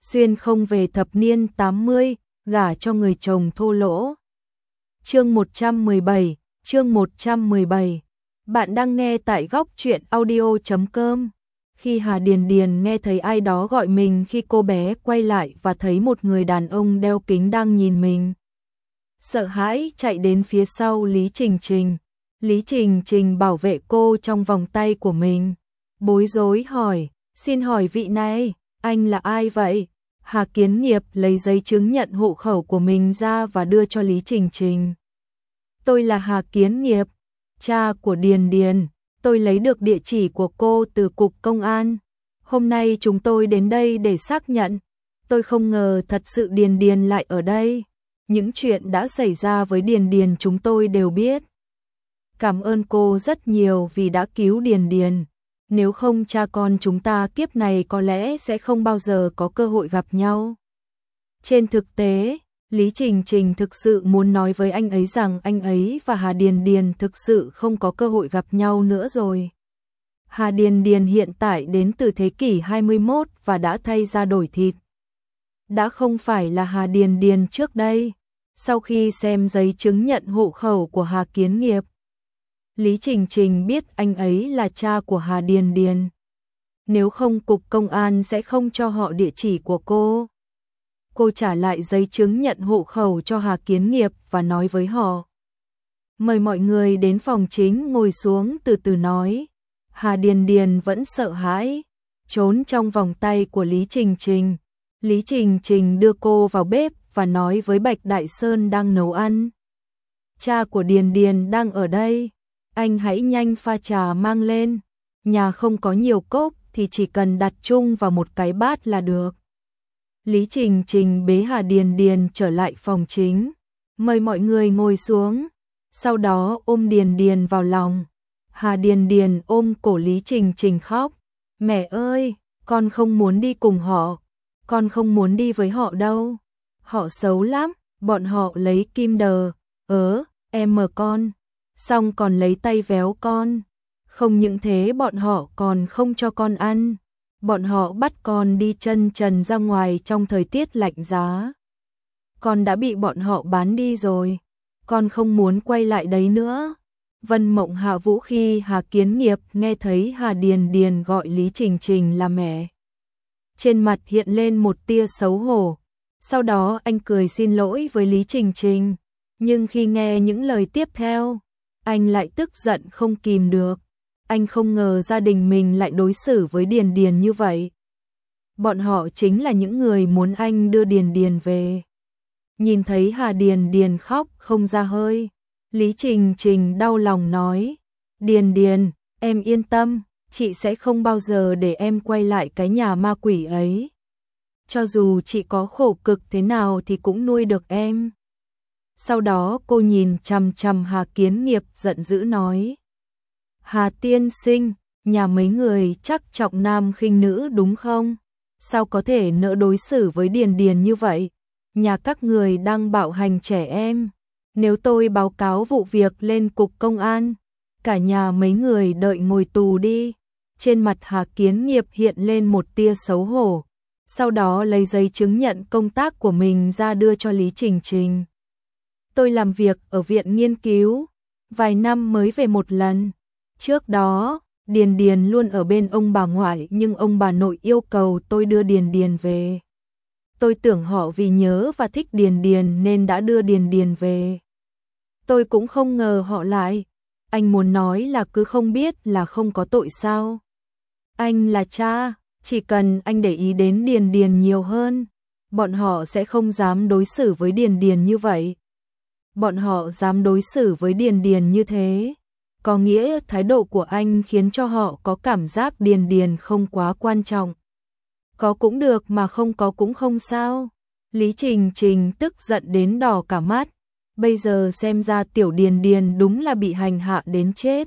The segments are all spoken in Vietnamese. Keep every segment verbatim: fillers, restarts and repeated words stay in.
xuyên không về thập niên tám mươi, gả cho người chồng thô lỗ. Chương một trăm mười bảy, chương một trăm mười bảy. Bạn đang nghe tại góc truyện audio chấm com. Khi Hà Điền Điền nghe thấy ai đó gọi mình khi cô bé quay lại và thấy một người đàn ông đeo kính đang nhìn mình. Sợ hãi chạy đến phía sau Lý Trình Trình. Lý Trình Trình bảo vệ cô trong vòng tay của mình. Bối rối hỏi, xin hỏi vị này, anh là ai vậy? Hà Kiến Nghiệp lấy giấy chứng nhận hộ khẩu của mình ra và đưa cho Lý Trình Trình. Tôi là Hà Kiến Nghiệp, cha của Điền Điền. Tôi lấy được địa chỉ của cô từ cục công an. Hôm nay chúng tôi đến đây để xác nhận. Tôi không ngờ thật sự Điền Điền lại ở đây. Những chuyện đã xảy ra với Điền Điền chúng tôi đều biết. Cảm ơn cô rất nhiều vì đã cứu Điền Điền. Nếu không cha con chúng ta kiếp này có lẽ sẽ không bao giờ có cơ hội gặp nhau. Trên thực tế, Lý Trình Trình thực sự muốn nói với anh ấy rằng anh ấy và Hà Điền Điền thực sự không có cơ hội gặp nhau nữa rồi. Hà Điền Điền hiện tại đến từ thế kỷ hai mươi mốt và đã thay da đổi thịt. Đã không phải là Hà Điền Điền trước đây. Sau khi xem giấy chứng nhận hộ khẩu của Hà Kiến Nghiệp, Lý Trình Trình biết anh ấy là cha của Hà Điền Điền. Nếu không cục công an sẽ không cho họ địa chỉ của cô. Cô trả lại giấy chứng nhận hộ khẩu cho Hà Kiến Nghiệp và nói với họ. Mời mọi người đến phòng chính ngồi xuống từ từ nói. Hà Điền Điền vẫn sợ hãi, trốn trong vòng tay của Lý Trình Trình. Lý Trình Trình đưa cô vào bếp và nói với Bạch Đại Sơn đang nấu ăn. Cha của Điền Điền đang ở đây. Anh hãy nhanh pha trà mang lên. Nhà không có nhiều cốc thì chỉ cần đặt chung vào một cái bát là được. Lý Trình Trình bế Hà Điền Điền trở lại phòng chính. Mời mọi người ngồi xuống. Sau đó ôm Điền Điền vào lòng. Hà Điền Điền ôm cổ Lý Trình Trình khóc. Mẹ ơi, con không muốn đi cùng họ. Con không muốn đi với họ đâu. Họ xấu lắm, bọn họ lấy kim đờ, ớ, em mờ con. Xong còn lấy tay véo con. Không những thế bọn họ còn không cho con ăn. Bọn họ bắt con đi chân trần ra ngoài trong thời tiết lạnh giá. Con đã bị bọn họ bán đi rồi. Con không muốn quay lại đấy nữa. Vân Mộng hạ vũ khi Hà Kiến Nghiệp nghe thấy Hà Điền Điền gọi Lý Trình Trình là mẹ. Trên mặt hiện lên một tia xấu hổ. Sau đó anh cười xin lỗi với Lý Trình Trình. Nhưng khi nghe những lời tiếp theo, anh lại tức giận không kìm được. Anh không ngờ gia đình mình lại đối xử với Điền Điền như vậy. Bọn họ chính là những người muốn anh đưa Điền Điền về. Nhìn thấy Hà Điền Điền khóc không ra hơi, Lý Trình Trình đau lòng nói. Điền Điền, em yên tâm, chị sẽ không bao giờ để em quay lại cái nhà ma quỷ ấy. Cho dù chị có khổ cực thế nào thì cũng nuôi được em. Sau đó cô nhìn chằm chằm Hà Kiến Nghiệp giận dữ nói. Hà tiên sinh, nhà mấy người chắc trọng nam khinh nữ đúng không? Sao có thể nỡ đối xử với Điền Điền như vậy? Nhà các người đang bạo hành trẻ em. Nếu tôi báo cáo vụ việc lên cục công an, cả nhà mấy người đợi ngồi tù đi. Trên mặt Hà Kiến Nghiệp hiện lên một tia xấu hổ. Sau đó lấy giấy chứng nhận công tác của mình ra đưa cho Lý Trình Trình. Tôi làm việc ở viện nghiên cứu, vài năm mới về một lần. Trước đó, Điền Điền luôn ở bên ông bà ngoại nhưng ông bà nội yêu cầu tôi đưa Điền Điền về. Tôi tưởng họ vì nhớ và thích Điền Điền nên đã đưa Điền Điền về. Tôi cũng không ngờ họ lại. Anh muốn nói là cứ không biết là không có tội sao? Anh là cha, chỉ cần anh để ý đến Điền Điền nhiều hơn, bọn họ sẽ không dám đối xử với Điền Điền như vậy. Bọn họ dám đối xử với Điền Điền như thế, có nghĩa thái độ của anh khiến cho họ có cảm giác Điền Điền không quá quan trọng. Có cũng được mà không có cũng không sao. Lý Trình Trình tức giận đến đỏ cả mắt. Bây giờ xem ra tiểu Điền Điền đúng là bị hành hạ đến chết.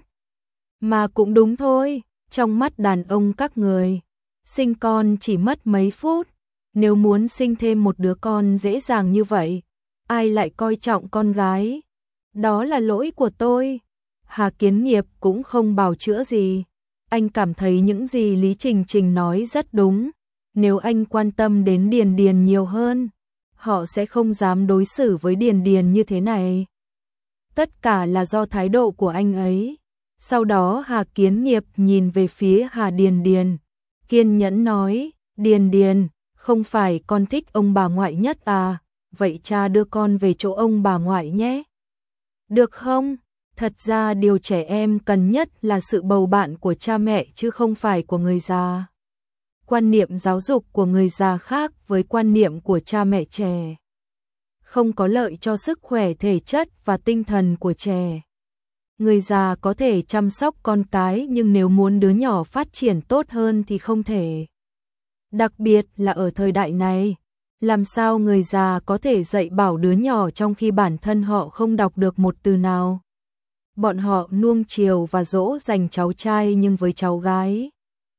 Mà cũng đúng thôi, trong mắt đàn ông các người, sinh con chỉ mất mấy phút. Nếu muốn sinh thêm một đứa con dễ dàng như vậy, ai lại coi trọng con gái? Đó là lỗi của tôi. Hà Kiến Nghiệp cũng không bào chữa gì. Anh cảm thấy những gì Lý Trình Trình nói rất đúng. Nếu anh quan tâm đến Điền Điền nhiều hơn, họ sẽ không dám đối xử với Điền Điền như thế này. Tất cả là do thái độ của anh ấy. Sau đó Hà Kiến Nghiệp nhìn về phía Hà Điền Điền, kiên nhẫn nói, Điền Điền, không phải con thích ông bà ngoại nhất à, vậy cha đưa con về chỗ ông bà ngoại nhé. Được không? Thật ra điều trẻ em cần nhất là sự bầu bạn của cha mẹ chứ không phải của người già. Quan niệm giáo dục của người già khác với quan niệm của cha mẹ trẻ. Không có lợi cho sức khỏe thể chất và tinh thần của trẻ. Người già có thể chăm sóc con cái nhưng nếu muốn đứa nhỏ phát triển tốt hơn thì không thể. Đặc biệt là ở thời đại này, làm sao người già có thể dạy bảo đứa nhỏ trong khi bản thân họ không đọc được một từ nào. Bọn họ nuông chiều và dỗ dành cháu trai nhưng với cháu gái,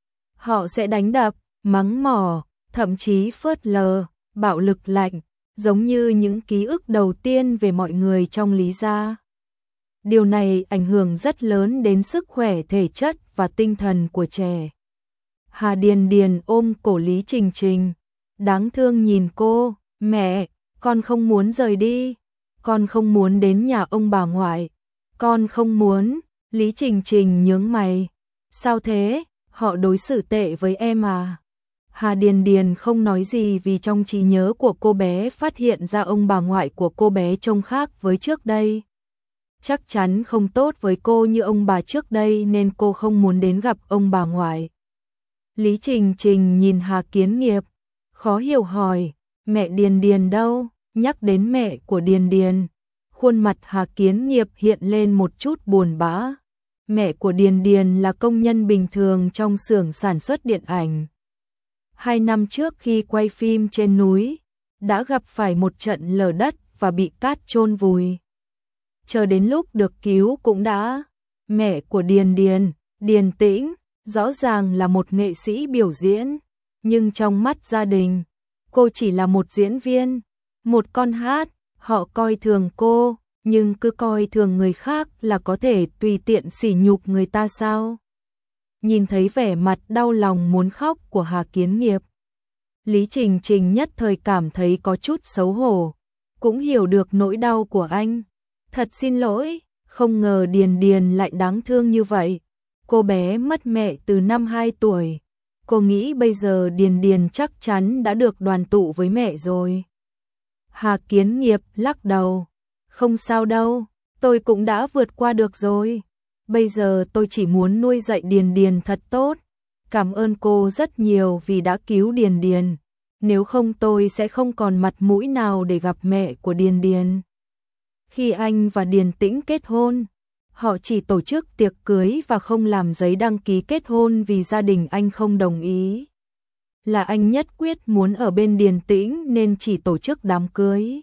họ sẽ đánh đập, mắng mỏ, thậm chí phớt lờ, bạo lực lạnh, giống như những ký ức đầu tiên về mọi người trong Lý gia. Điều này ảnh hưởng rất lớn đến sức khỏe thể chất và tinh thần của trẻ. Hà Điền Điền ôm cổ Lý Trình Trình, đáng thương nhìn cô, mẹ, con không muốn rời đi, con không muốn đến nhà ông bà ngoại, con không muốn. Lý Trình Trình nhướng mày, sao thế, họ đối xử tệ với em à? Hà Điền Điền không nói gì vì trong trí nhớ của cô bé phát hiện ra ông bà ngoại của cô bé trông khác với trước đây. Chắc chắn không tốt với cô như ông bà trước đây nên cô không muốn đến gặp ông bà ngoại. Lý Trình Trình nhìn Hà Kiến Nghiệp, khó hiểu hỏi, mẹ Điền Điền đâu? Nhắc đến mẹ của Điền Điền, khuôn mặt Hà Kiến Nghiệp hiện lên một chút buồn bã. Mẹ của Điền Điền là công nhân bình thường trong xưởng sản xuất điện ảnh. Hai năm trước khi quay phim trên núi, đã gặp phải một trận lở đất và bị cát chôn vùi. Chờ đến lúc được cứu cũng đã. Mẹ của Điền Điền, Điền Tĩnh, rõ ràng là một nghệ sĩ biểu diễn, nhưng trong mắt gia đình, cô chỉ là một diễn viên, một con hát. Họ coi thường cô, nhưng cứ coi thường người khác là có thể tùy tiện sỉ nhục người ta sao? Nhìn thấy vẻ mặt đau lòng muốn khóc của Hà Kiến Nghiệp, Lý Trình Trình nhất thời cảm thấy có chút xấu hổ, cũng hiểu được nỗi đau của anh. Thật xin lỗi, không ngờ Điền Điền lại đáng thương như vậy. Cô bé mất mẹ từ năm hai tuổi. Cô nghĩ bây giờ Điền Điền chắc chắn đã được đoàn tụ với mẹ rồi. Hà Kiến Nghiệp lắc đầu. Không sao đâu, tôi cũng đã vượt qua được rồi. Bây giờ tôi chỉ muốn nuôi dạy Điền Điền thật tốt. Cảm ơn cô rất nhiều vì đã cứu Điền Điền. Nếu không tôi sẽ không còn mặt mũi nào để gặp mẹ của Điền Điền. Khi anh và Điền Tĩnh kết hôn, họ chỉ tổ chức tiệc cưới và không làm giấy đăng ký kết hôn vì gia đình anh không đồng ý. Là anh nhất quyết muốn ở bên Điền Tĩnh nên chỉ tổ chức đám cưới.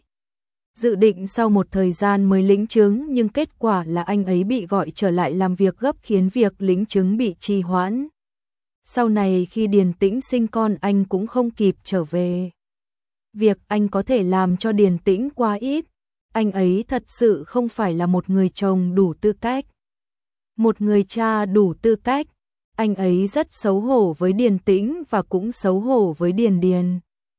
Dự định sau một thời gian mới lĩnh chứng nhưng kết quả là anh ấy bị gọi trở lại làm việc gấp khiến việc lĩnh chứng bị trì hoãn. Sau này khi Điền Tĩnh sinh con anh cũng không kịp trở về. Việc anh có thể làm cho Điền Tĩnh quá ít. Anh ấy thật sự không phải là một người chồng đủ tư cách. Một người cha đủ tư cách. Anh ấy rất xấu hổ với Điền Tĩnh và cũng xấu hổ với Điền Điền.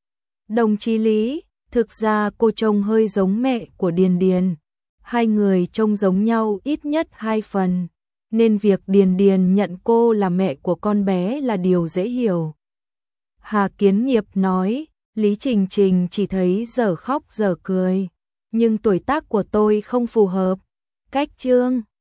Đồng chí Lý, thực ra cô trông hơi giống mẹ của Điền Điền. Hai người trông giống nhau ít nhất hai phần. Nên việc Điền Điền nhận cô là mẹ của con bé là điều dễ hiểu. Hà Kiến Nghiệp nói, Lý Trình Trình chỉ thấy dở khóc dở cười. Nhưng tuổi tác của tôi không phù hợp. Cách chương